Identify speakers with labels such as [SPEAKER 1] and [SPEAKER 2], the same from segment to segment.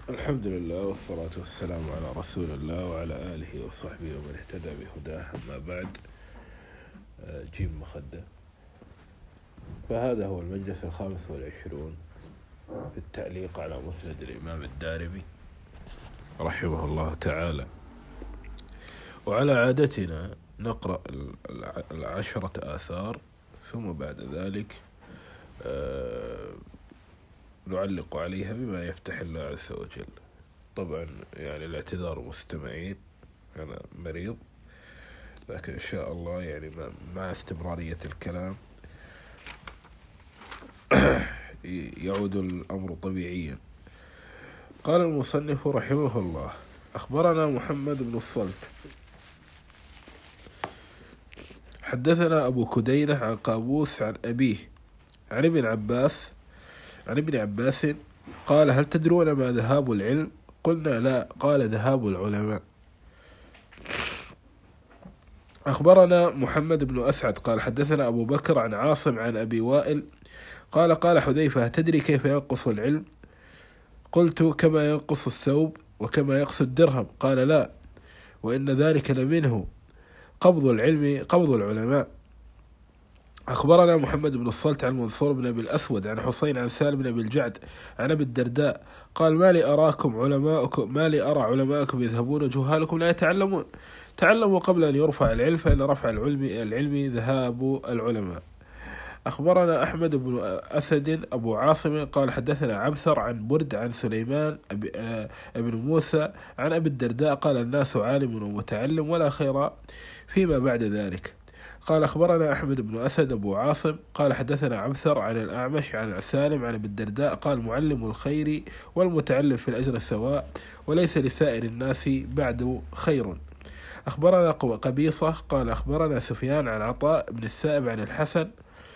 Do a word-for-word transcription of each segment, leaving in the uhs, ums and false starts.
[SPEAKER 1] الحمد لله والصلاة والسلام على رسول الله وعلى آله وصحبه ومن اهتدى بهداه. أما بعد، جيم مخدة. فهذا هو المجلس الخامس والعشرون في التعليق على مسند الإمام الدارمي رحمه الله تعالى. وعلى عادتنا نقرأ العشرة آثار ثم بعد ذلك نعلق عليها بما يفتح الله عز وجل. طبعا يعني الاعتذار مستمعين، أنا مريض، لكن إن شاء الله يعني مع استمرارية الكلام يعود الأمر طبيعيا. قال المصنف رحمه الله: أخبرنا محمد بن الصلت حدثنا أبو كدينة عن قابوس عن أبيه عن ابن عباس عن ابن عباس قال: هل تدرون ما ذهاب العلم؟ قلنا: لا. قال: ذهاب العلماء. أخبرنا محمد بن أسعد قال: حدثنا أبو بكر عن عاصم عن أبي وائل قال: قال حذيفة: تدري كيف ينقص العلم؟ قلت: كما ينقص الثوب وكما يقص الدرهم. قال: لا، وإن ذلك لمنه قبض العلم قبض العلماء. أخبرنا محمد بن الصلت عن منصور بن أبي الأسود عن حسين عن سالم بن أبي الجعد عن أبي الدرداء قال: ما لي أراكم علماءكم ما لي أرى علماءكم يذهبون وجهالكم لا يتعلمون. تعلموا قبل أن يرفع العلم، فإن رفع العلم العلم ذهاب العلماء. أخبرنا أحمد بن أسد أبو عاصم قال: حدثنا عبثر عن برد عن سليمان ابن موسى عن أبي الدرداء قال: الناس عالم ومتعلم ولا خير فيما بعد ذلك. قال: أخبرنا أحمد بن أسد أبو عاصم قال: حدثنا عبثر عن الأعمش عن سالم عن أبي الدرداء قال: معلم الخير والمتعلم في الأجر سواء، وليس لسائر الناس بعد خير. أخبرنا قبيصة قال: أخبرنا سفيان عن عطاء بن السائب عن الحسن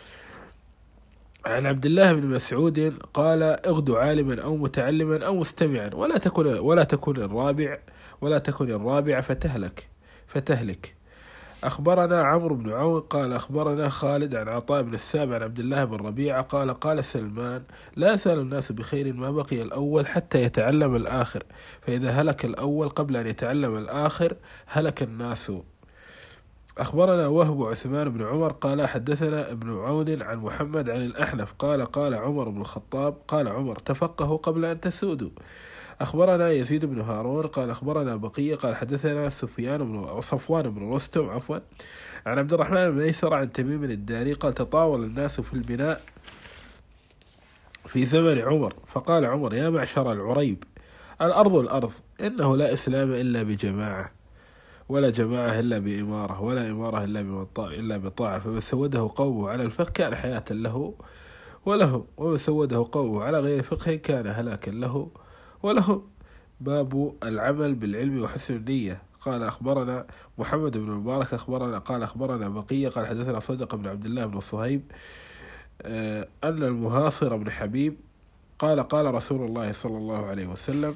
[SPEAKER 1] عن عبد الله بن مسعود قال: اغدو عالما أو متعلما أو مستمعا، ولا تكن ولا تكن الرابع ولا تكن الرابع فتهلك فتهلك. أخبرنا عمرو بن عون قال: أخبرنا خالد عن عطاء بن السائب عن عبد الله بن ربيعة قال: قال سلمان: لا يزال الناس بخير ما بقي الأول حتى يتعلم الآخر، فإذا هلك الأول قبل أن يتعلم الآخر هلك الناس. أخبرنا وهب عثمان بن عمر قال: حدثنا ابن عون عن محمد عن الأحنف قال: قال عمر بن الخطاب قال عمر: تفقهوا قبل أن تسودوا. أخبرنا يزيد بن هارون قال: أخبرنا بقية قال: حدثنا سفيان بن صفوان بن رستم عفوا عن عبد الرحمن بن ميسر عن تميم الداري قال: تطاول الناس في البناء في زمن عمر، فقال عمر: يا معشر العريب، الأرض الأرض، إنه لا إسلام إلا بجماعة، ولا جماعة إلا بإمارة، ولا إمارة إلا إلا بطاعة، فمن سوده قومه على الفقه كان حياة له ولهم، ومن سوده قومه على غير فقه كان هلاكا له ولهم. باب العمل بالعلم وحسن النية. قال: أخبرنا محمد بن المبارك أخبرنا قال: أخبرنا بقية قال: حدثنا صدق بن عبد الله بن صهيب أن المهاصر بن حبيب قال: قال رسول الله صلى الله عليه وسلم: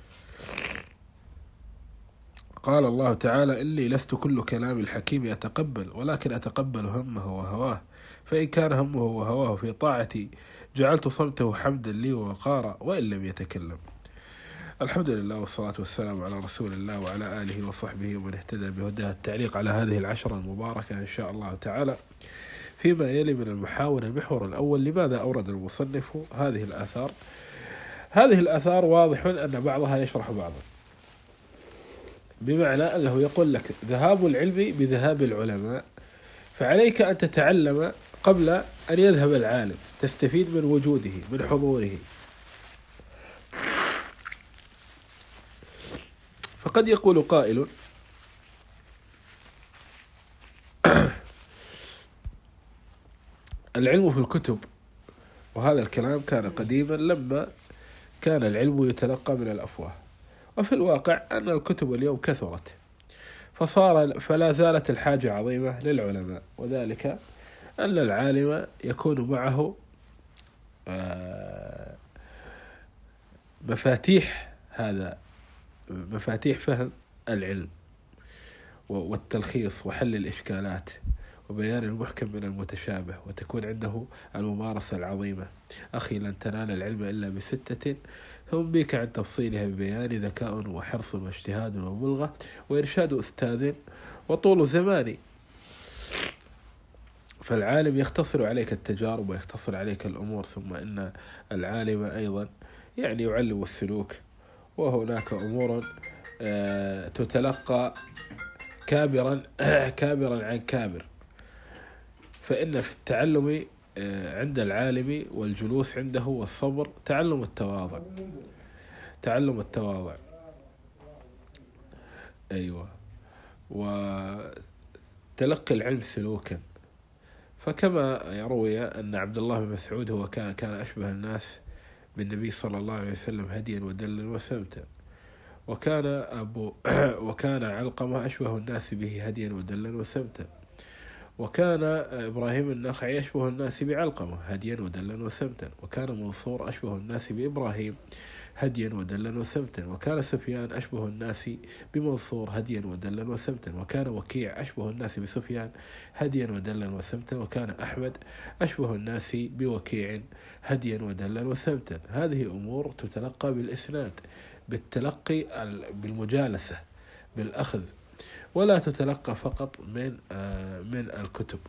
[SPEAKER 1] قال الله تعالى: إني لست كل كلام الحكيم أتقبل، ولكن أتقبل همه وهواه، فإن كان همه وهواه في طاعتي جعلت صمته حمدا لي ووقارا، وإن لم يتكلم. الحمد لله والصلاة والسلام على رسول الله وعلى آله وصحبه ومن اهتدى بهداه. التعليق على هذه العشرة المباركة إن شاء الله تعالى. فيما يلي من المحاور، المحور الأول: لماذا أورد المصنف هذه الآثار؟ هذه الآثار واضح أن بعضها يشرح بعضا، بمعنى أنه يقول لك ذهاب العلم بذهاب العلماء، فعليك أن تتعلم قبل أن يذهب العالم، تستفيد من وجوده من حضوره. فقد يقول قائل: العلم في الكتب، وهذا الكلام كان قديما لما كان العلم يتلقى من الأفواه، وفي الواقع أن الكتب اليوم كثرت، فصار فلا زالت الحاجة عظيمة للعلماء، وذلك أن العالم يكون معه مفاتيح هذا مفاتيح فهم العلم والتلخيص وحل الإشكالات وبيان المحكم من المتشابه، وتكون عنده الممارسة العظيمة. أخي لن تنال العلم إلا بستة، ثم بك عن تفصيلها ببيان ذكاء وحرص واجتهاد وبلغة وإرشاد أستاذ وطول زمان. فالعالم يختصر عليك التجارب ويختصر عليك الأمور، ثم إن العالم أيضا يعني يعلم السلوك، وهناك أمور تتلقى كابرا كابرا عن كابر. فإن في التعلم عند العالم والجلوس عنده والصبر تعلم التواضع تعلم التواضع أيوة وتلقي العلم سلوكا. فكما يروي أن عبد الله بن مسعود هو كان كان أشبه الناس بالنبي صلى الله عليه وسلم هديا ودلا وسمتا، وكان أبو وكان علقمة أشبه الناس به هديا ودلا وسمتا، وكان إبراهيم النخعي أشبه الناس بعلقمة هديا ودلا وسمتا، وكان منصور أشبه الناس بإبراهيم هديا ودلا وسمتا، وكان سفيان أشبه الناس بمنصور هديا ودلا وسمتا، وكان وكيع أشبه الناس بسفيان هديا ودلا وسمتا، وكان أحمد أشبه الناس بوكيع هديا ودلا وسمتا. هذه أمور تتلقى بالإسناد، بالتلقي، بالمجالسة، بالأخذ، ولا تتلقى فقط من من الكتب.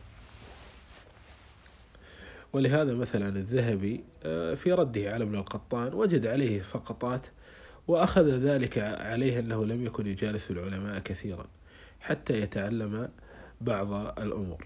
[SPEAKER 1] ولهذا مثلا الذهبي في رده على ابن القطان وجد عليه سقطات، وأخذ ذلك عليه أنه لم يكن يجالس العلماء كثيرا حتى يتعلم بعض الأمور.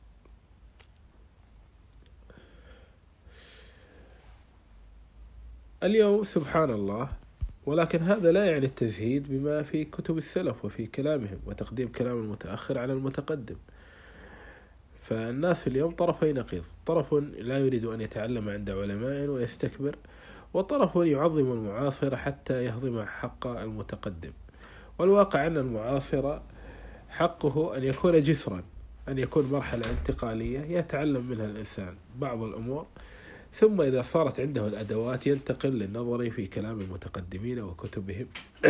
[SPEAKER 1] اليوم سبحان الله، ولكن هذا لا يعني التزهيد بما في كتب السلف وفي كلامهم وتقديم كلام المتأخر على المتقدم. فالناس في اليوم طرفي نقيض، طرف لا يريد أن يتعلم عند علماء ويستكبر، وطرف يعظم المعاصر حتى يهضم حق المتقدم. والواقع أن المعاصر حقه أن يكون جسرا، أن يكون مرحلة انتقالية يتعلم منها الإنسان بعض الأمور، ثم إذا صارت عنده الأدوات ينتقل للنظر في كلام المتقدمين وكتبهم.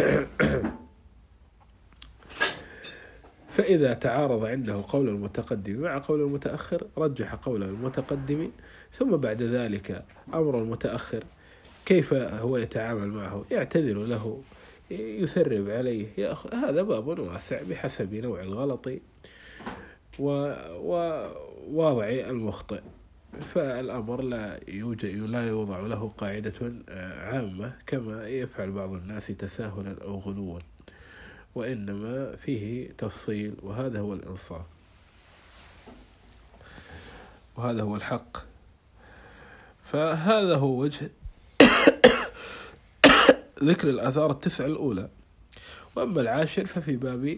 [SPEAKER 1] فإذا تعارض عنده قول المتقدم مع قول المتأخر رجح قول المتقدم، ثم بعد ذلك أمر المتأخر كيف هو يتعامل معه، يعتذر له، يثرب عليه، هذا باب واسع بحسب نوع الغلط ووضع المخطئ. فالأمر لا يوجد لا يوضع له قاعدة عامة كما يفعل بعض الناس تساهلا أو غلوا، وإنما فيه تفصيل، وهذا هو الإنصاف وهذا هو الحق. فهذا هو وجه ذكر الآثار التسع الأولى. وأما العاشر ففي باب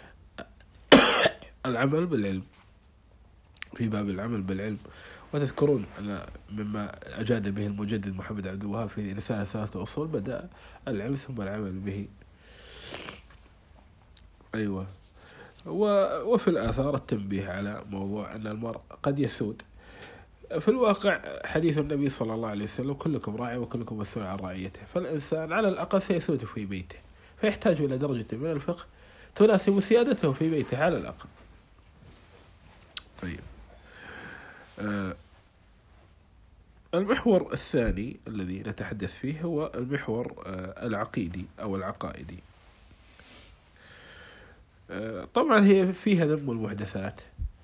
[SPEAKER 1] العمل بالعلم، في باب العمل بالعلم. وتذكرون أن مما أجاد به المجدد محمد عبد الوهاب في رسالة ثلاثة أصول بدأ العلم ثم العمل به. أيوة. وفي الآثار التنبيه على موضوع أن المرء قد يسود. في الواقع حديث النبي صلى الله عليه وسلم كلكم راع وكلكم مسؤول عن رعيته، فالإنسان على الأقل سيسود في بيته، فيحتاج إلى درجة من الفقه تناسب سيادته في بيته على الأقل. طيب. آه المحور الثاني الذي نتحدث فيه هو المحور آه العقيدي أو العقائدي. آه طبعا هي فيها ذم المحدثات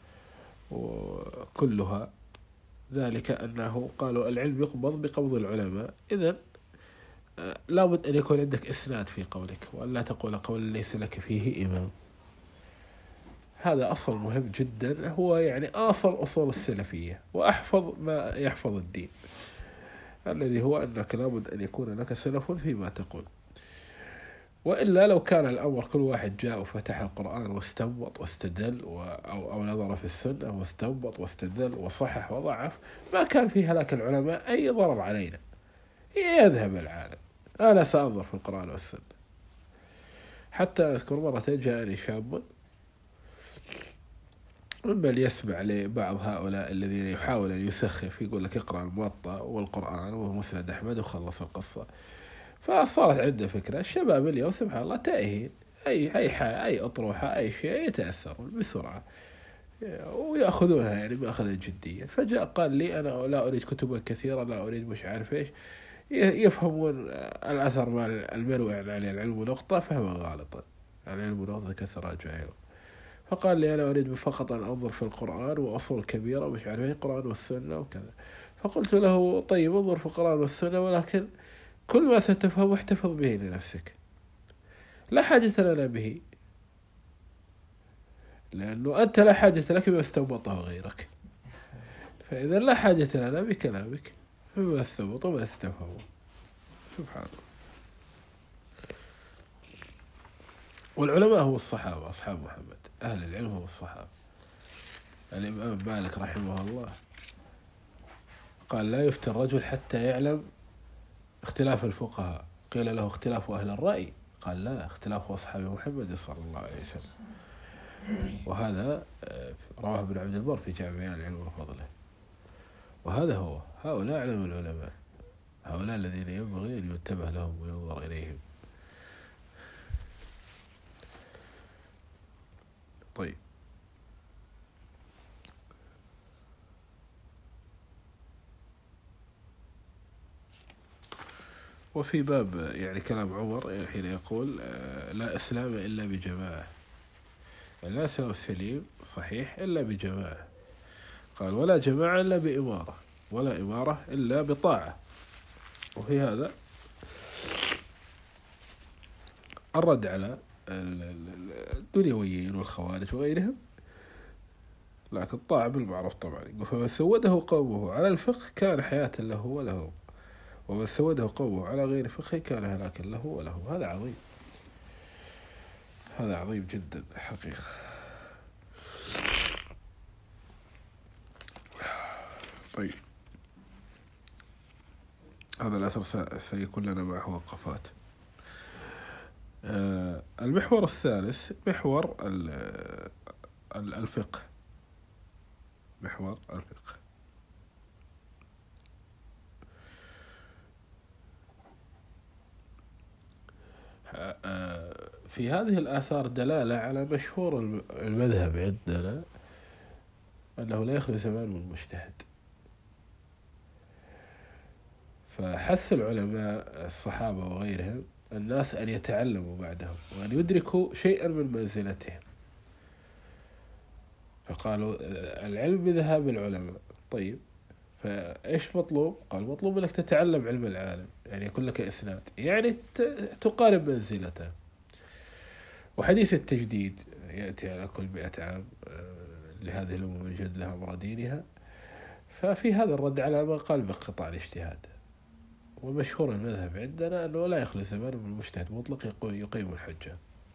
[SPEAKER 1] وكلها، ذلك أنه قالوا العلم يقبض بقبض العلماء. إذن آه لابد أن يكون عندك إسناد في قولك، وأن لا تقول قول ليس لك فيه إمام. هذا أصل مهم جدا، هو يعني أصل أصول السلفية وأحفظ ما يحفظ الدين، الذي هو أنك لابد أن يكون لك سلف فيما تقول. وإلا لو كان الأمر كل واحد جاء وفتح القرآن واستنبط واستدل أو, أو نظر في السنة واستنبط واستدل وصحح وضعف، ما كان في هلاك العلماء أي ضرر علينا، يذهب العالم. أنا سأنظر في القرآن والسنة. حتى أذكر مرة جاءني شاب بل يسمع لبعض هؤلاء الذين يحاول أن يسخف، يقول لك اقرأ الموطأ والقرآن ومسند أحمد وخلص القصة. فصارت عنده فكرة. الشباب اليوم سبحان الله تائهين، أي أي حاجة، أي أطروحة، أي شيء يتأثرون بسرعة، ويأخذونها يعني بأخذ جدية. فجاء قال لي أنا لا أريد كتبا كثيرة، لا أريد مش عارف إيش، يفهمون الأثر مال المروي عن علي العلم نقطة فهما غالطا، العلم نقطة كثر جاهله. فقال لي أنا أريد فقط أن أنظر في القرآن وأصول كبيرة ومش عارف إيه، القرآن والسنة وكذا. فقلت له طيب انظر في القرآن والسنة، ولكن كل ما ستفهم احتفظ به لنفسك، لا حاجة لنا به، لأنه أنت لا حاجة لك بما استنبطه غيرك، فإذا لا حاجة لنا بكلامك فما استنبط وما استفهمه. سبحان الله. والعلماء هم الصحابة أصحاب محمد، أهل العلم هم الصحابة. الإمام مالك رحمه الله قال لا يفتي الرجل حتى يعلم اختلاف الفقهاء. قيل له اختلاف أهل الرأي؟ قال لا، اختلاف أصحاب محمد صلى الله عليه وسلم. وهذا رواه ابن عبد البر في جامع العلم وفضله. وهذا هو، هؤلاء علم العلماء، هؤلاء الذين ينبغي أن ينتبه لهم وينظر إليهم. طيب، وفي باب يعني كلام عمر حين يقول لا إسلام إلا بجماعة، لا إسلام السليم صحيح إلا بجماعة. قال ولا جماعة إلا بإمارة، ولا إمارة إلا بطاعة. وفي هذا الرد على الدنيويين والخوارج وغيرهم، لكن الطاعة بالمعروف طبعا. فمن سوده قومه على الفقه كان حياة له وله، ومن سوده قومه على غير فقه كان هلاكا له وله. هذا عظيم، هذا عظيم جدا حقيقة. طيب، هذا الأثر سيكون لنا معه وقفات. آه المحور الثالث محور الفقه، محور الفقه. آه في هذه الآثار دلالة على مشهور المذهب عندنا أنه لا يخلو زمان من مجتهد. فحث العلماء الصحابة وغيرهم الناس أن يتعلموا بعدهم وأن يدركوا شيئا من منزلتهم. فقالوا العلم بذهاب العلماء. طيب، فإيش مطلوب؟ قال مطلوب أنك تتعلم علم العالم، يعني يكون لك إسناد، يعني تقارب منزلته. وحديث التجديد يأتي على كل مئة عام لهذه الأمة من جد لها أمر دينها. ففي هذا الرد على ما قال بقطع الاجتهاد. ومشهور المذهب عندنا أنه لا يخلو زمان من المجتهد مطلق يقيم الحجة.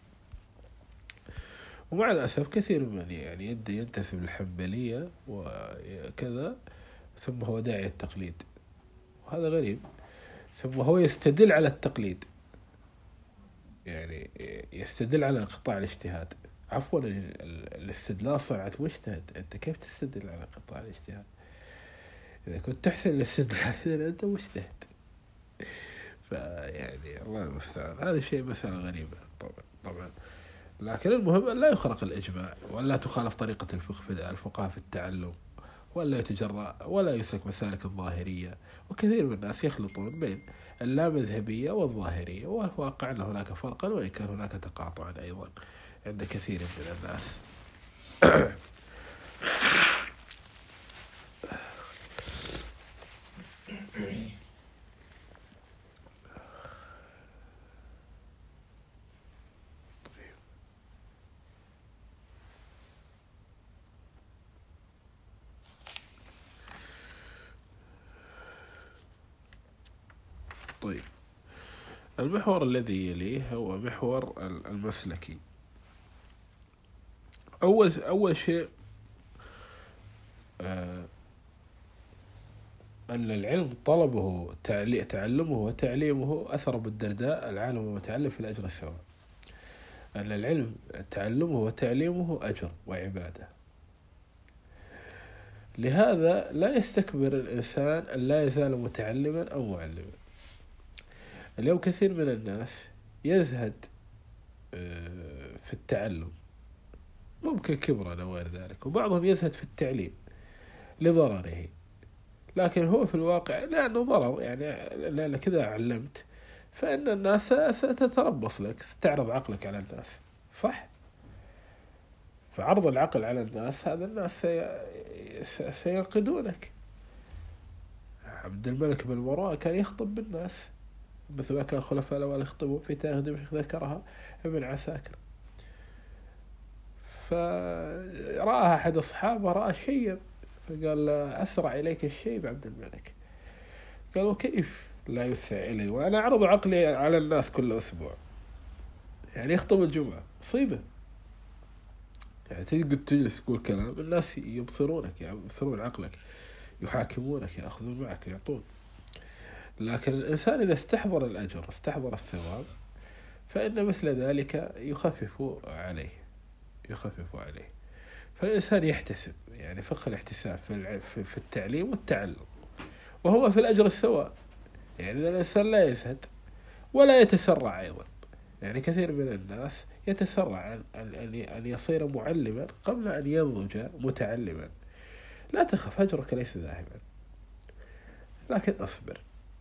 [SPEAKER 1] ومع الأسف كثير من يعني يدي ينتسب للحنبلية وكذا ثم هو داعي التقليد، وهذا غريب. ثم هو يستدل على التقليد، يعني يستدل على قطاع الاجتهاد. عفوا، الاستدلال صنعة مجتهد، أنت كيف تستدل على قطاع الاجتهاد؟ إذا كنت تحسن الاستدلال إذا أنت مجتهد. فيعني الله المستعان، هذا شيء مسألة غريبة طبعا طبعا. لكن المهم أن لا يخرق الإجماع، ولا تخالف طريقة الفقه في الفقهاء في التعلم، ولا يتجرأ ولا يسلك مسالك الظاهرية. وكثير من الناس يخلطون بين اللامذهبية والظاهرية، والواقع أن هناك فرقا، وإن كان هناك تقاطعا أيضا عند كثير من الناس. طيب، المحور الذي يليه هو محور المسلكي. أول أول شيء آه أن العلم طلبه تعلمه وتعليمه أثر بالدرداء العالم ومتعلم في الأجر السواء. أن العلم تعلمه وتعليمه أجر وعبادة. لهذا لا يستكبر الإنسان أن لا يزال متعلما أو معلما. اليوم كثير من الناس يزهد في التعلم ممكن كبرا أو غير ذلك، وبعضهم يزهد في التعليم لضرره، لكن هو في الواقع لأنه ضرر، يعني لأن كذا علمت فإن الناس ستتربص لك، ستعرض عقلك على الناس، صح؟ فعرض العقل على الناس هذا الناس سينقدونك. عبد الملك بن مروان كان يخطب بالناس مثل ما كان الخلفاء الأول يخطبون في تاريخ دمشق، ذكرها ابن عساكر. فرآها أحد الصحابة رأى شيب فقال أسرع إليك الشيب عبد الملك، قال وكيف لا يسرع إلي وأنا أعرض عقلي على الناس كل أسبوع؟ يعني يخطب الجمعة مصيبة، يعني تقعد تجلس تقول كلام الناس يبصرونك، يعني يبصرون عقلك، يحاكمونك، يأخذون معك، يعطون. لكن الإنسان إذا استحضر الأجر استحضر الثواب فإن مثل ذلك يخفف عليه يخفف عليه فالإنسان يحتسب، يعني فقه الاحتساب في التعليم والتعلم، وهو في الأجر السواء. يعني الإنسان لا يزهد ولا يتسرع أيضا، يعني كثير من الناس يتسرع أن يصير معلما قبل أن ينضج متعلما. لا تخف، أجرك ليس ذاهبا، لكن أصبر.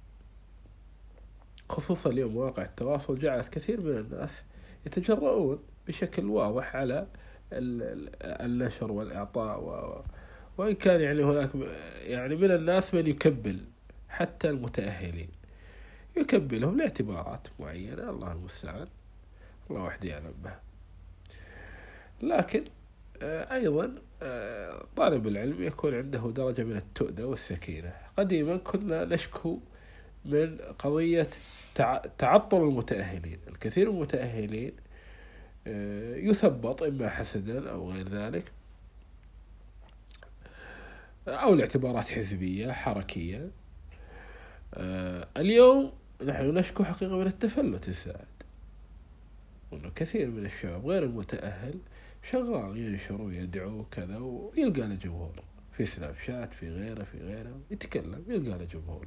[SPEAKER 1] خصوصا اليوم مواقع التواصل جعلت كثير من الناس يتجرؤون بشكل واضح على النشر والإعطاء، و... وإن كان يعني هناك يعني من الناس من يكبل حتى المتأهلين، يكبلهم لاعتبارات معينة، الله المستعان، الله وحده يعلم بها. لكن أيضا طالب العلم يكون عنده درجة من التؤدة والسكينة. قديما كنا نشكو من قضية تعطل المتأهلين، الكثير من المتأهلين يثبط إما حسدا أو غير ذلك أو لاعتبارات حزبية حركية. اليوم نحن نشكو حقيقة من التفلت الزائد، وأنه كثير من الشباب غير المتأهل شغال ينشر ويدعو كذا ويلقى له جمهور في سناب شات في غيره في غيره يتكلم يلقى له جمهور.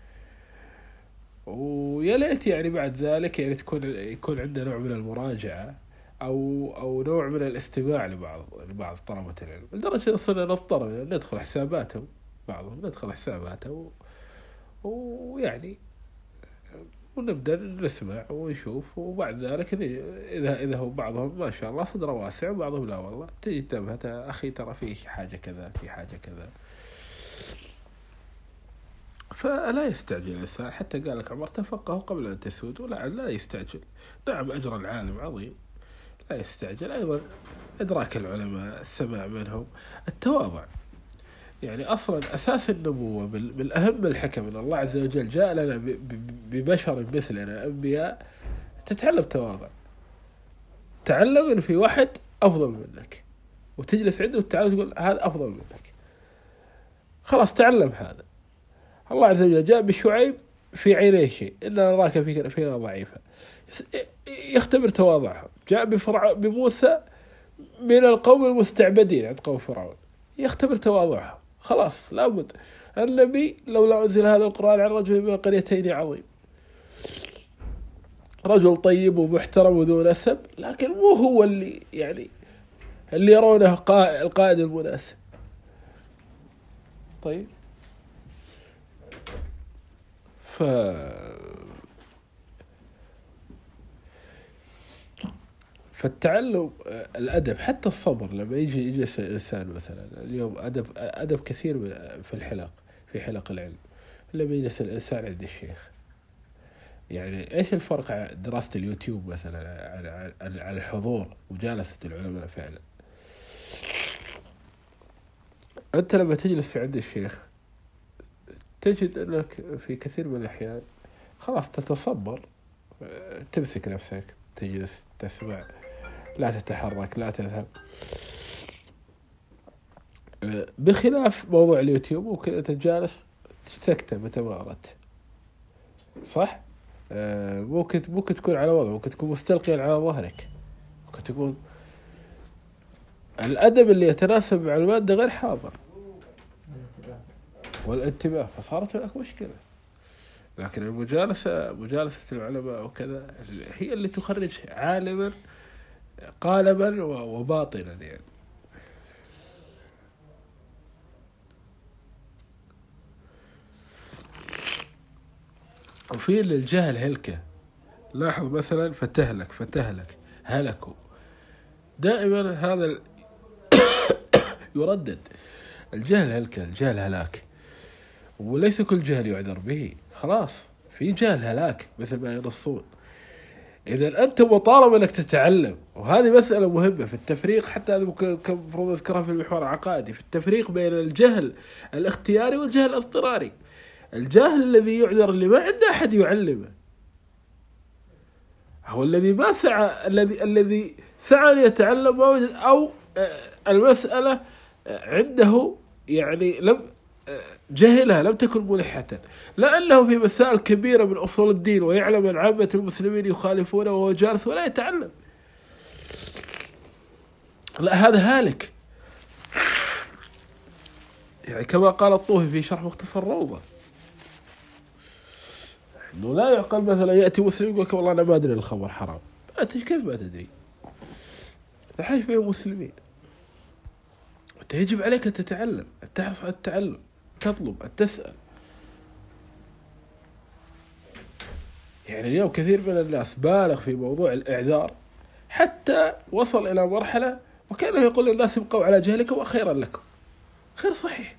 [SPEAKER 1] ويا ليت يعني بعد ذلك يعني تكون يكون عندنا نوع من المراجعة أو أو نوع من الاستماع لبعض لبعض طلبة العلم، لدرجة صرنا نضطر ندخل حساباتهم، بعضهم ندخل حساباته ويعني ونبدأ نسمع ونشوف. وبعد ذلك إذا إذا هو بعضهم ما شاء الله صدره واسع وبعضهم لا والله تجي انتبهت أخي ترى في حاجة كذا في حاجة كذا. فلا يستعجل الإنسان، حتى قال لك عمر تفقه قبل أن تسود، ولا لا يستعجل. نعم أجر العالم عظيم، لا يستعجل. أيضا إدراك العلماء، السماع منهم، التواضع. يعني أصلا أساس النبوة من أهم الحكم أن الله عز وجل جاء لنا ببشر مثلنا أنبياء تتعلم تواضع. تعلم أن في واحد أفضل منك وتجلس عنده وتعلم تقول هذا أفضل منك، خلاص تعلم هذا. الله عز وجل جاء بشعيب في عينيه شيء، إننا نراك فينا ضعيفا، يختبر تواضعهم. جاء بفرع بموسى من القوم المستعبدين عند قوم فرعون، يختبر تواضعهم. خلاص لابد النبي لولا أنزل هذا القرآن عن رجل من قريتين عظيم، رجل طيب ومحترم وذو نسب، لكن مو هو اللي يعني اللي يرونه القائد المناسب. طيب ف فالتعلم الأدب، حتى الصبر. لما يجي يجلس الإنسان مثلا اليوم أدب أدب كثير في الحلق في حلق العلم، لما يجلس الإنسان عند الشيخ، يعني إيش الفرق دراسة اليوتيوب مثلا على الحضور وجالسة العلماء فعلا؟ أنت لما تجلس عند الشيخ تجد أنك في كثير من الأحيان خلاص تتصبر، تمسك نفسك، تجلس تسمع، لا تتحرك، لا تذهب. بخلاف موضوع اليوتيوب ممكن أنت جالس سكتة متى ما أردت، صح؟ ممكن ممكن تكون على وضع، ممكن تكون مستلقيا على ظهرك، ممكن تكون الأدب اللي يتناسب مع المادة غير حاضر والانتباه، فصارت لك مشكلة. لكن المجالسة مجالسة العلماء وكذا هي اللي تخرج عالما قالبا وباطنا يعني. وفي للجهل هلكة، لاحظ مثلا فتهلك فتهلك هلكوا، دائما هذا يردد. الجهل هلكة، الجهل هلاك، وليس كل جهل يعذر به، خلاص في جهل هلاك مثل ما ينصون. إذا أنت مطالب أنك تتعلم، وهذه مسألة مهمة في التفريق، حتى هذا مفروض أذكرها في المحور العقائدي، في التفريق بين الجهل الاختياري والجهل الاضطراري. الجاهل الذي يعذر اللي ما عنده أحد يعلمه، هو الذي ما سعى، الذي الذي سعى ليتعلم أو المسألة عنده يعني لم جهلها، لم تكن ملحة، لأنه في مسائل كبيرة من أصول الدين ويعلم أن عامة المسلمين يخالفونه وهو جالس ولا يتعلم، لا هذا هالك. يعني كما قال الطوفي في شرح مختصر روضة، إنه لا يعقل مثلا يأتي مسلم يقول لك والله أنا ما أدري الخمر حرام، أنت كيف ما تدري؟ الحين فيهم مسلمين، أنت يجب عليك أن تتعلم، أن تحرص على التعلم، تطلب، أن تسأل. يعني اليوم كثير من الناس بالغ في موضوع الإعذار، حتى وصل إلى مرحلة وكانه يقول للناس ابقوا على جهلكم وخيرا لكم، خير صحيح.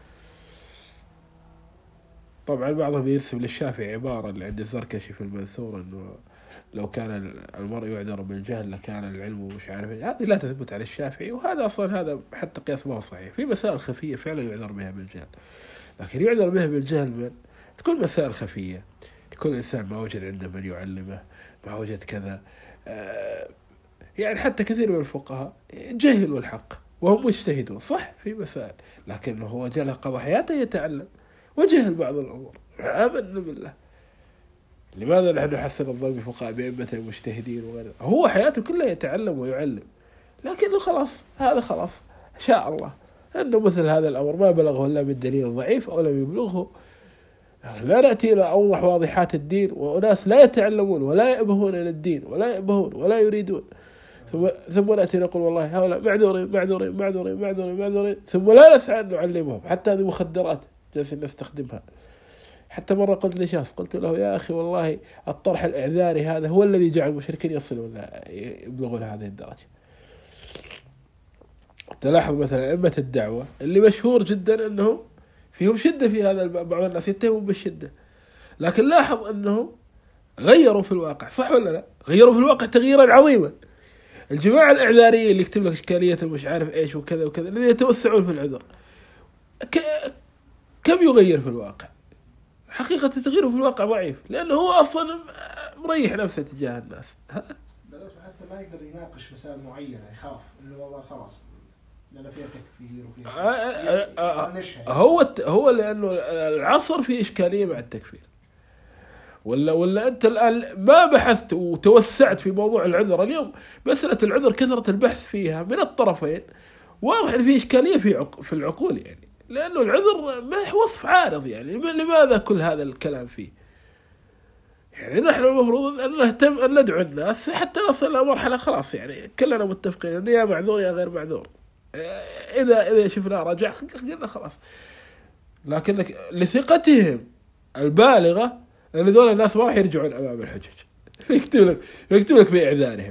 [SPEAKER 1] طبعا بعضهم يرسم للشافعي عبارة اللي عند الزركشي في المنثور، أنه لو كان المرء يعذر بالجهل لكان العلم مش عارف، هذه لا تثبت على الشافعي، وهذا أصلا هذا حتى قياس ما هو صحيح. في مسائل خفية فعلا يعذر بها بالجهل، لكن يعذر بها بالجهل من تكون مسائل خفية، يكون الإنسان ما وجد عنده من يعلمه، ما وجد كذا. آه يعني حتى كثير من الفقهاء جهلوا الحق وهم مجتهدون صح في مسائل، لكن هو جاء له قضاء حياته يتعلم وجهل بعض الأمور. آمنا بالله، لماذا نحن نحسن الظن بفقهاء بأئمة المجتهدين وغيره؟ هو حياته كلها يتعلم ويعلم، لكنه خلاص هذا خلاص شاء الله أنه مثل هذا الأمر ما بلغه إلا بالدليل ضعيف أو لم يبلغه. لا نأتي إلى أوضح واضحات الدين وأناس لا يتعلمون ولا يأبهون إلى الدين ولا يأبهون ولا يريدون، ثم ثم نأتي نقول والله هؤلاء معذورين معذورين معذورين معذورين معذورين، ثم لا نسعى أن نعلمهم. حتى هذه مخدرات جالسين نستخدمها. حتى مرة قلت لشخص، قلت له يا أخي والله الطرح الإعذاري هذا هو الذي جعل المشركين يصلون يبلغون هذه الدرجة. تلاحظ مثلا أئمة الدعوة اللي مشهور جدا أنهم فيهم شدة في هذا الباب، بعض الناس يتهمون بالشدة، لكن لاحظ أنهم غيروا في الواقع، صح ولا لا؟ غيروا في الواقع تغييرا عظيما. الجماعة الإعذارية اللي يكتب لك إشكالية مش عارف إيش وكذا وكذا، الذين يتوسعون في العذر، كم يغير في الواقع؟ حقيقة تغييره في الواقع ضعيف، لأنه هو أصلا مريح نفسه تجاه الناس.
[SPEAKER 2] حتى ما يقدر يناقش مسائل معينة، يخاف إنه والله خلاص لأن فيها تكفير وفيها
[SPEAKER 1] هو هو لأنه العصر فيه إشكالية مع التكفير، ولا ولا أنت الآن ما بحثت وتوسعت في موضوع العذر. اليوم مسألة العذر كثرة البحث فيها من الطرفين، واضح إن في إشكالية في عق في العقول، يعني لأنه العذر ما هو وصف عارض، يعني لماذا كل هذا الكلام فيه؟ يعني نحن المفروض أن نهتم أن ندعو الناس حتى نصل إلى مرحلة خلاص يعني كلنا متفقين أن يا معذور يا غير معذور، إذا إذا شفنا رجع قلنا خلاص. لكن لثقتهم البالغة أن ذول الناس ما راح يرجعون أمام الحجج، يكتب لك يكتب لك بإعذارهم.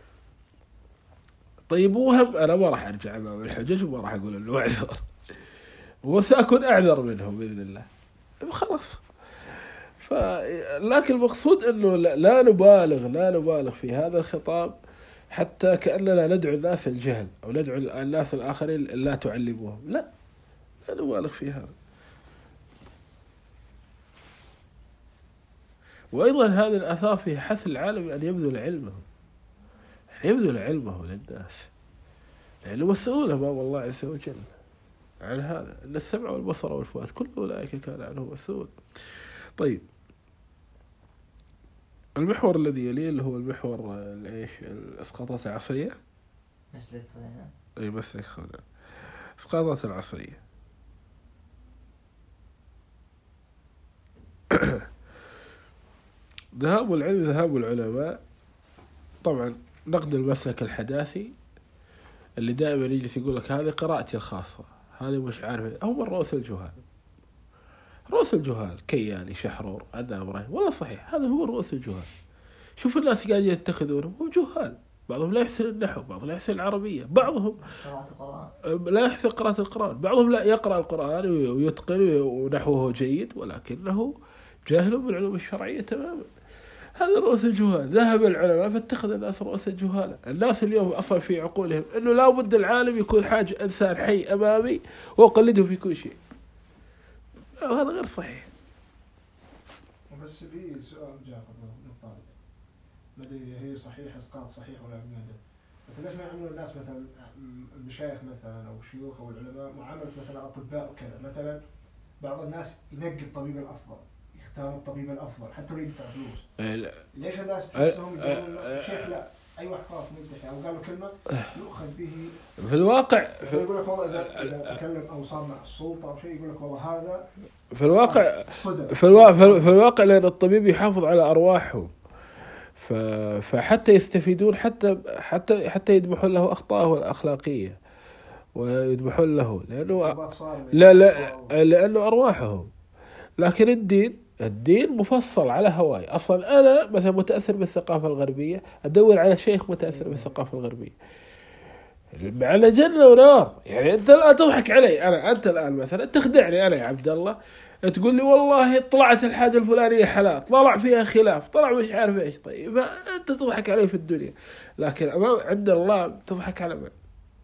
[SPEAKER 1] طيب وهم أنا ما راح أرجع أمام الحجج وما راح أقول إنه أعذر، وسأكون أعذر منهم بإذن الله، خلاص. ف لكن المقصود إنه لا نبالغ لا نبالغ في هذا الخطاب حتى كأننا ندعو الناس الجهل أو ندعو الناس الآخرين لا تعلموهم، لا لا نبالغ في هذا. وأيضا هذا الأثار في حث العالم أن يبذل علمه، يبذل علمه للناس، لأنه مسؤول أمام الله عز وجل عن هذا، أن السمع والبصر والفؤاد كل أولئك كان عنه مسؤول. طيب المحور الذي يليه اللي هو المحور الايش الاسقاطات العصريه،
[SPEAKER 3] مسلك خذنا
[SPEAKER 1] اي مسلك خذنا اسقاطات العصريه. ذهاب العلم ذهاب العلماء، طبعا نقد المسلك الحداثي اللي دائما يجلس يقول لك هذه قراءتي الخاصة، هذه مش عارف، هم رؤوس الجهال. رؤوس الجهال كياني، شحرور، عدنان إبراهيم، والله صحيح هذا هو رؤوس الجهال. شوف الناس قاعدين يتخذونهم هم جهال، بعضهم لا يحسن النحو، بعضهم لا يحسن العربية، بعضهم لا يحسن قراءة القرآن، بعضهم لا يقرأ القرآن ويتقن ونحوه جيد ولكنه جاهل بالعلوم الشرعية تماما. هذا رؤوس الجهال. ذهب العلماء فاتخذ الناس رؤوس الجهال. الناس اليوم أصلا في عقولهم أنه لا بد العالم يكون حاج إنسان حي أمامي وأقلده في كل شيء، وهذا غير صحيح.
[SPEAKER 2] بس في سؤال جاء قبل نقطة، ما أدري هي صحيح إسقاط صحيح ولا لا. مثلا ليش ما يعملون الناس مثلا المشايخ مثلا أو الشيوخ أو العلماء معاملة مثلا أطباء وكذا؟ مثلا بعض الناس ينقي الطبيب الأفضل، يختار الطبيب الأفضل حتى لو يدفع فلوس. ليش الناس تحسهم يقولون الشيخ لا أي واحد خلاص مدحي أو قالوا كلمة يؤخذ به؟
[SPEAKER 1] في الواقع
[SPEAKER 2] في يقول لك والله إذا إذا تكلم أو صار مع السلطة أو شيء يقول لك والله هذا
[SPEAKER 1] في الواقع في الواقع في الواقع لأن الطبيب يحافظ على أرواحهم، فحتى يستفيدون، حتى حتى حتى يذبحون له أخطاءه الأخلاقية ويذبحون له لأنه لا لا لأنه أرواحهم. لكن الدين الدين مفصل على هواي. أصلا أنا مثلا متأثر بالثقافة الغربية، أدور على شيخ متأثر بالثقافة الغربية، على جنة ونار. يعني أنت الآن تضحك علي أنا، أنت الآن مثلا تخدعني أنا يا عبد الله، تقول لي والله طلعت الحاجة الفلانية حلال، طلع فيها خلاف، طلع مش عارف إيش. طيب أنت تضحك علي في الدنيا، لكن أمام عند الله تضحك على من؟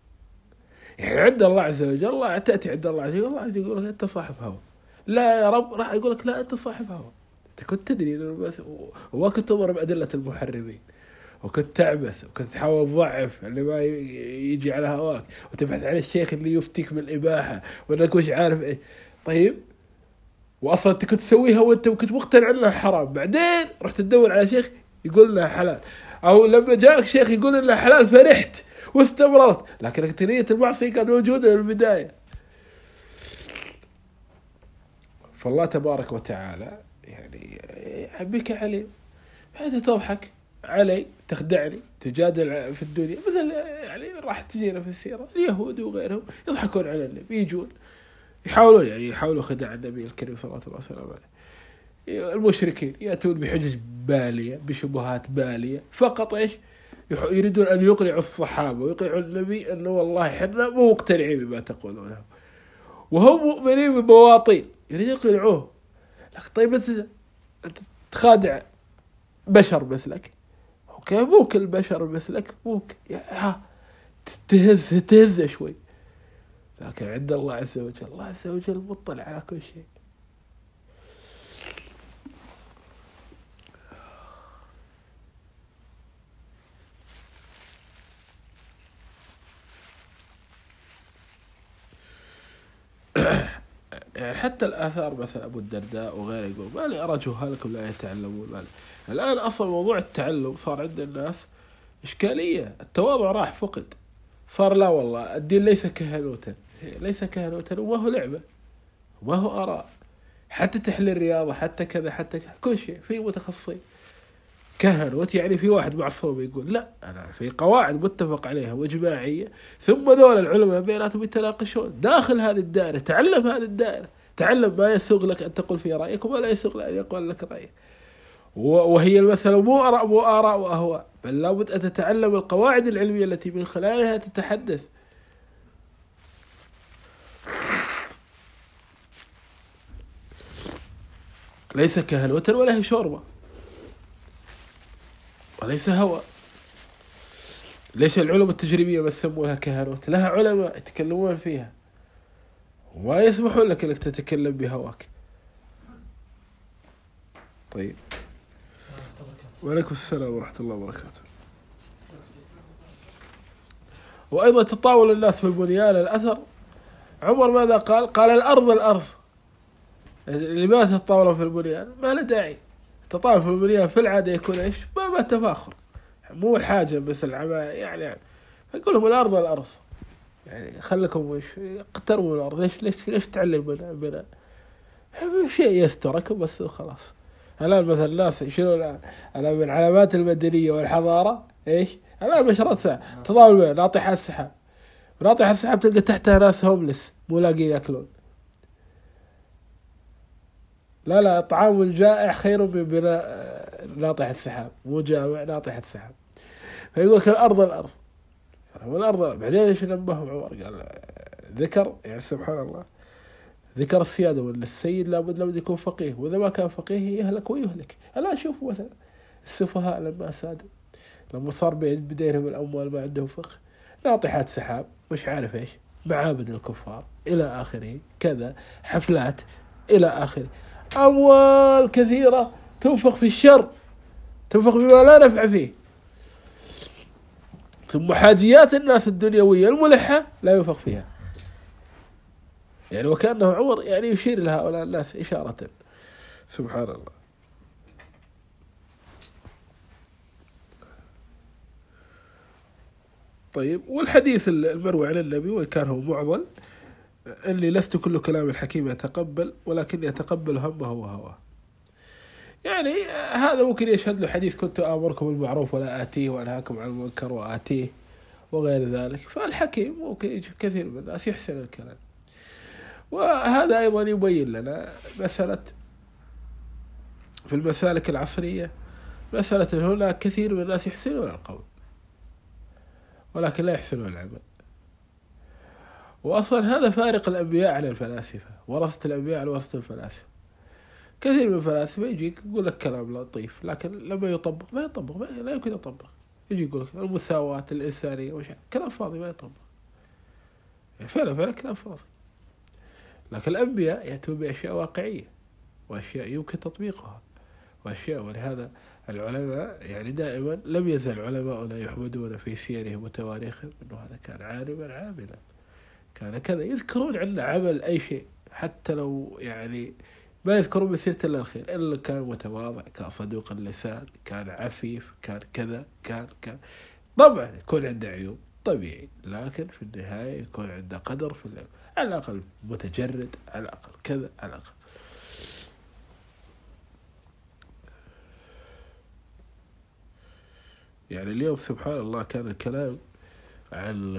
[SPEAKER 1] يعني عند الله عز وجل، الله تأتي عند الله عز وجل، الله عز وجل يقول لك أنت صاحب هوى. لا يا رب، راح يقول لك لا أنت صاحب هوى. أنت كنت تدري وما كنت تضرب أدلة المحرمين، وكنت تعبث، وكنت تحاول تضعف اللي ما يجي على هواك، وتبحث عن الشيخ اللي يفتيك بالإباحة وأنك مش عارف إيه. طيب وأصلا أنت كنت تسويها وأنت كنت مقتنع أنها حرام، بعدين رحت تدور على شيخ يقول لها حلال، أو لما جاءك شيخ يقول إنها حلال فرحت واستمررت، لكن نية المعصية كانت موجودة من البداية. فالله تبارك وتعالى يعني حبك عليه، حتى تضحك علي، تخدعني، تجادل في الدنيا. مثل يعني راح تجينا في السيرة اليهود وغيرهم يضحكون على النبي، يجون يحاولون يعني يحاولوا خداع النبي الكريم صلى الله عليه وسلم. المشركين يأتون بحجج بالية، بشبهات بالية، فقط إيش يريدون أن يقنعوا الصحابة ويقنعوا النبي أنه والله حنا مو مقتنعين بما تقولونه، وهم مؤمنين ببواطين يريد يقنعوه. لكن طيب أنت تخادع بشر مثلك، اوكي مو كل بشر مثلك، مو ها تهز تهز شوي، لكن عند الله عز وجل، الله عز وجل مطلع على كل شيء. يعني حتى الآثار مثلا أبو الدرداء وغيره يقول ما لي أرى جهالكم لا يتعلمون. ما لي. الآن أصلا موضوع التعلم صار عند الناس إشكالية، التواضع راح فقد، صار لا والله الدين ليس كهنوتا، ليس كهنوتا وما هو لعبة وما هو آراء، حتى تحليل الرياضة، حتى كذا، حتى كل شيء في متخصصين. كهنوت يعني في واحد معصوم يقول لا، أنا في قواعد متفق عليها وإجماعية، ثم ذول العلماء بيناتهم يتناقشون داخل هذه الدائرة. تعلم هذه الدائرة، تعلم ما يسوغ لك أن تقول في رأيك وما لا يسوغ لك أن يقول لك رأيك. وهي المسألة مو آراء مو آراء وأهواء، بل لابد أن تتعلم القواعد العلمية التي من خلالها تتحدث. ليس كهنوتا ولا هي شوربة وليس هوى. ليش العلوم التجريبية ما تسمونها كهنوت؟ لها علماء يتكلمون فيها وما يسمحون لك أنك تتكلم بهواك. طيب، وعليكم السلام ورحمة الله وبركاته. وأيضا تطاول الناس في البنيان الأثر. عمر ماذا قال؟ قال الأرض الأرض. لماذا تطاولوا في البنيان؟ ما له داعي. التطاول في البنيان في العادة يكون إيش؟ ما ما تفاخر، مو الحاجة مثل عما يعني, يعني فيقول لهم الأرض الأرض، يعني خلكم إيش اقتربوا الأرض. ليش ليش ليش تعلم بنا بنا شيء يستركم بس وخلاص. الآن مثلا الناس شنو الآن؟ أنا من علامات المدنية والحضارة إيش؟ لا مشروط سحاب، تضامن بين ناطحات السحاب، ناطحات السحاب تلقى تحتها ناس هوملس مو لاقين ياكلون. لا لا طعام الجائع خير من بناء ناطحة السحاب، مو جامع ناطحة السحاب. فيقول لك الأرض الأرض والأرض. بعدين ايش نبههم عمر؟ قال ذكر يعني سبحان الله ذكر السيادة وأن السيد لابد لابد يكون فقيه، وإذا ما كان فقيه يهلك ويهلك. ألا شوفوا مثلا السفهاء لما سادوا، لما صار بيدينهم الأموال ما عندهم فقه، ناطحات سحاب مش عارف إيش، معابد الكفار إلى آخره، كذا حفلات إلى آخره، أموال كثيرة تنفق في الشر، تنفق بما لا نفع فيه. ثم حاجيات الناس الدنيوية الملحة لا ينفق فيها. يعني وكأنه عمر يعني يشير لهؤلاء الناس إشارة. سبحان الله. طيب، والحديث المروي عن النبي وإن كان هو معضل، اللي لست كل كلام الحكيم يتقبل ولكن يتقبل همه وهواه. يعني هذا ممكن يشهد له حديث كنت آمركم بالمعروف ولا آتيه وأنهاكم عن المنكر وآتيه وغير ذلك. فالحكيم ممكن يجي كثير من الناس يحسن الكلام. وهذا أيضا يبين لنا مسألة في المسالك العصرية، مسألة هناك كثير من الناس يحسنون القول ولكن لا يحسنون العمل. وأصلا هذا فارق الأنبياء على الفلاسفة، ورثة الأنبياء على ورثة الفلاسفة. كثير من الفلاسفة يجيك يقول لك كلام لطيف لكن لما يطبق ما يطبق، ما لا يمكن يطبق. يجي يقول لك المساواة الإنسانية وش كلام فاضي ما يطبق، فعلا فعلا كلام فاضي. لكن الأنبياء يأتون بأشياء واقعية وأشياء يمكن تطبيقها وأشياء. ولهذا العلماء يعني دائما لم يزل علماؤنا يحمدون في سيرهم وتواريخهم أنه هذا كان عالما عاملا، كان كذا. يذكرون عنا عمل أي شيء حتى لو يعني ما يذكرون بسيرة إلا الخير، إلا كان متواضع، كان صدوق اللسان، كان عفيف، كان كذا، كان كان طبعا يكون عنده عيوب طبيعي، لكن في النهاية يكون عنده قدر في العلم، على الأقل متجرد، على الأقل كذا، على الأقل. يعني اليوم سبحان الله كان الكلام عن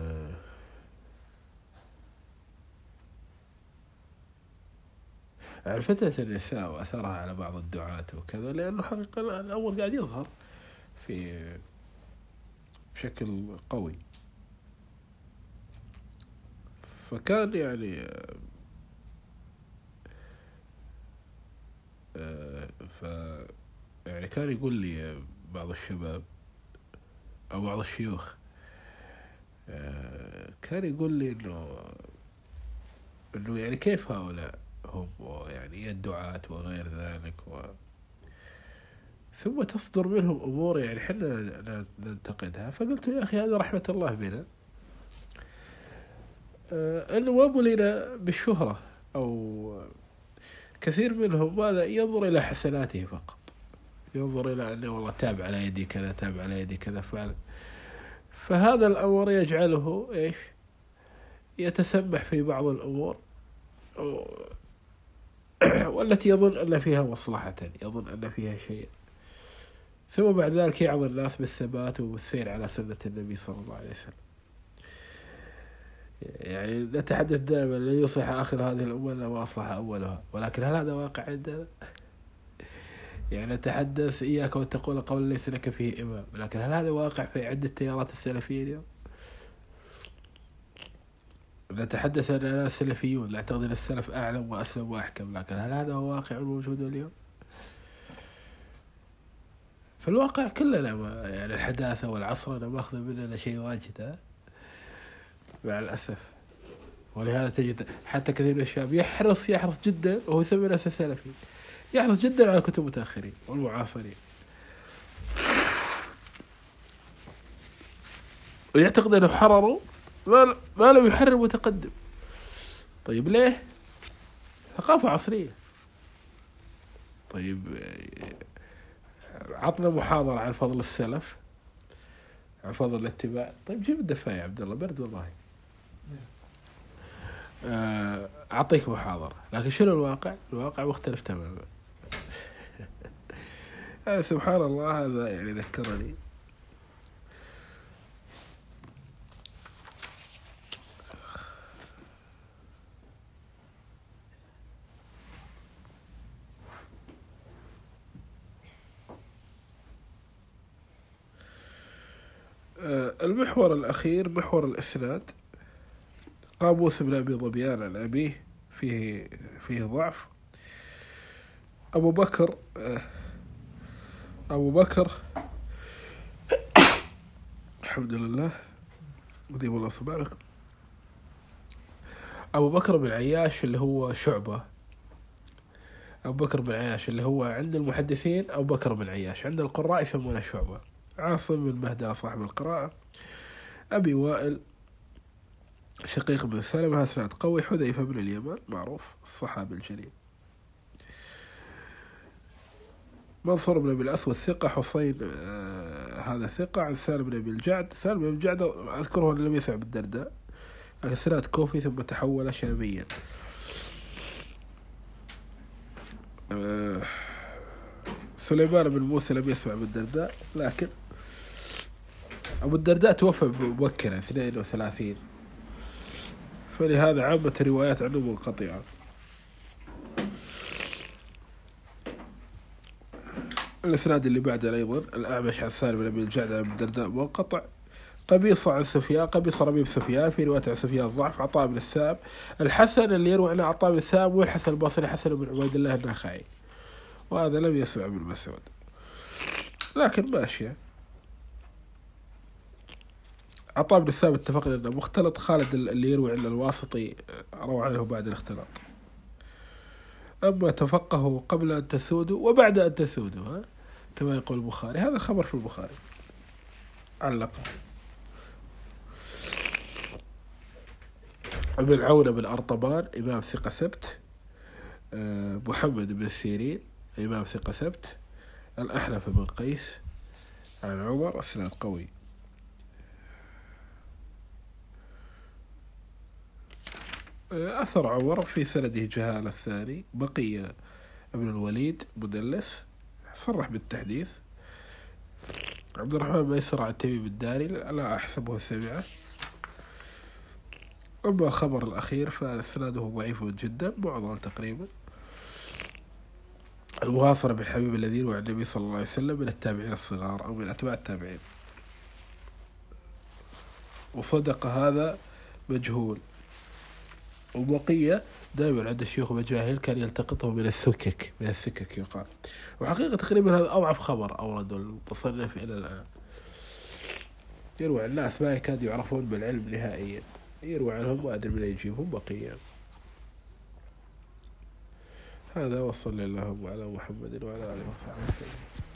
[SPEAKER 1] عن فتنة النساء وأثرها على بعض الدعاة وكذا، لأنه حقيقة الأمر قاعد يظهر في بشكل قوي. فكان يعني ف يعني كان يقول لي بعض الشباب أو بعض الشيوخ، كان يقول لي إنه إنه يعني كيف هؤلاء هم يعني الدعاة وغير ذلك و... ثم تصدر منهم أمور يعني حنا ننتقدها. فقلت يا أخي هذا رحمة الله بنا، أنه ما بلينا بالشهرة، أو كثير منهم ماذا ينظر إلى حسناته فقط، ينظر إلى أنه والله تاب على يدي كذا، تاب على يدي كذا فعلا. فهذا الأمر يجعله إيش يتسبح في بعض الأمور والتي يظن أن فيها مصلحة، يظن أن فيها شيء، ثم بعد ذلك يعظ الناس بالثبات وبالسير على سنة النبي صلى الله عليه وسلم. يعني نتحدث دائما لن يصلح آخر هذه الأمة إلا ما أصلح أولها، ولكن هل هذا واقع عندنا؟ يعني نتحدث إياك وتقول قول ليس لك فيه إمام، لكن هل هذا واقع في عدة تيارات السلفية اليوم؟ نتحدث أننا سلفيون نعتقد أن السلف أعلم وأسلم وأحكم، لكن هل هذا هو واقع موجود اليوم؟ في الواقع كلنا ما يعني الحداثة والعصر أنا ماخذ مننا شيء واجد مع الأسف. ولهذا تجد حتى كثير من الشباب يحرص يحرص جدا وهو يسمي نفسه سلفي، يحرص جدا على كتب المتأخرين والمعاصرين، ويعتقد أنه حرروا ما ما لم يحرر متقدم. طيب ليه؟ ثقافة عصرية. طيب عطنا محاضرة عن فضل السلف، عن فضل الاتباع. طيب جيب الدفاع يا عبد الله، برد والله. أعطيك محاضرة، لكن شنو الواقع؟ الواقع مختلف تماما. سبحان الله. هذا يعني ذكرني المحور الأخير محور الإسناد. قابوس بن أبي ظبيان عن أبيه فيه فيه ضعف. أبو بكر أبو بكر الحمد لله وديم الله صبارك. أبو بكر بن عياش اللي هو شعبة. أبو بكر بن عياش اللي هو عند المحدثين أبو بكر بن عياش، عند القراء يسمونه شعبة. عاصم بن مهدلة صاحب القراءة. أبي وائل شقيق بن سلمة إسناد قوي. حذيفة بن اليمان معروف الصحابي الجليل. منصور بن أبي الأسود ثقة. حسين آه هذا ثقة. عن سالم بن أبي الجعد. سالم بن أبي الجعد أذكره أنه لم يسمع بالدرداء، إسناد كوفي ثم تحول شاميا. آه سليمان بن موسى لم يسمع بالدرداء، لكن أبو الدرداء توفى مبكرا اثنين وثلاثين، فلهذا عامة روايات عنه منقطعة. الإسناد اللي بعده أيضا الأعمش عن سالم بن أبي الجعد عن الدرداء منقطع. قبيصة عن سفيان. قبيصة ربيب سفيان في رواية عن سفيان ضعف. عطاء بن السائب. الحسن اللي يروي عنه عطاء بن السائب والحسن البصري حسن بن عبيد الله النخعي، وهذا لم يسمع بن مسعود، لكن ماشية. عطاء بن السائب اتفقنا أنه مختلط. خالد اللي يروي عنه الواسطي روى عنه بعد الاختلاط. أما تفقهوا قبل أن تسودوا وبعد أن تسودوا، ها؟ كما يقول البخاري. هذا خبر في البخاري علقه. ابن عون بن أرطبان إمام ثقة ثبت. محمد بن سيرين إمام ثقة ثبت. الأحنف بن قيس عن عمر إسناد قوي. أثر عمر في سنده جهالة. الثاني بقية ابن الوليد مدلس صرح بالتحديث. عبد الرحمن بن ميسر عن تميم الداري لا أحسبه سمعه. أما الخبر الأخير فإسناده ضعيف جدا معضل تقريبا. المغاصرة بن حبيب الذي روى عن النبي صلى الله عليه وسلم من التابعين الصغار أو من أتباع التابعين، وصدق هذا مجهول. وبقية دائما عند الشيوخ مجاهل كان يلتقطه من السكك من السكك يقال. وحقيقة تقريبا هذا أضعف خبر أورده المصنف إلى الآن. يروى عن الناس ما يكاد يعرفون بالعلم نهائيا، يروى عنهم ما أدري من يجيبهم بقية. هذا وصلى الله على محمد وعلى آله وصحبه وسلم.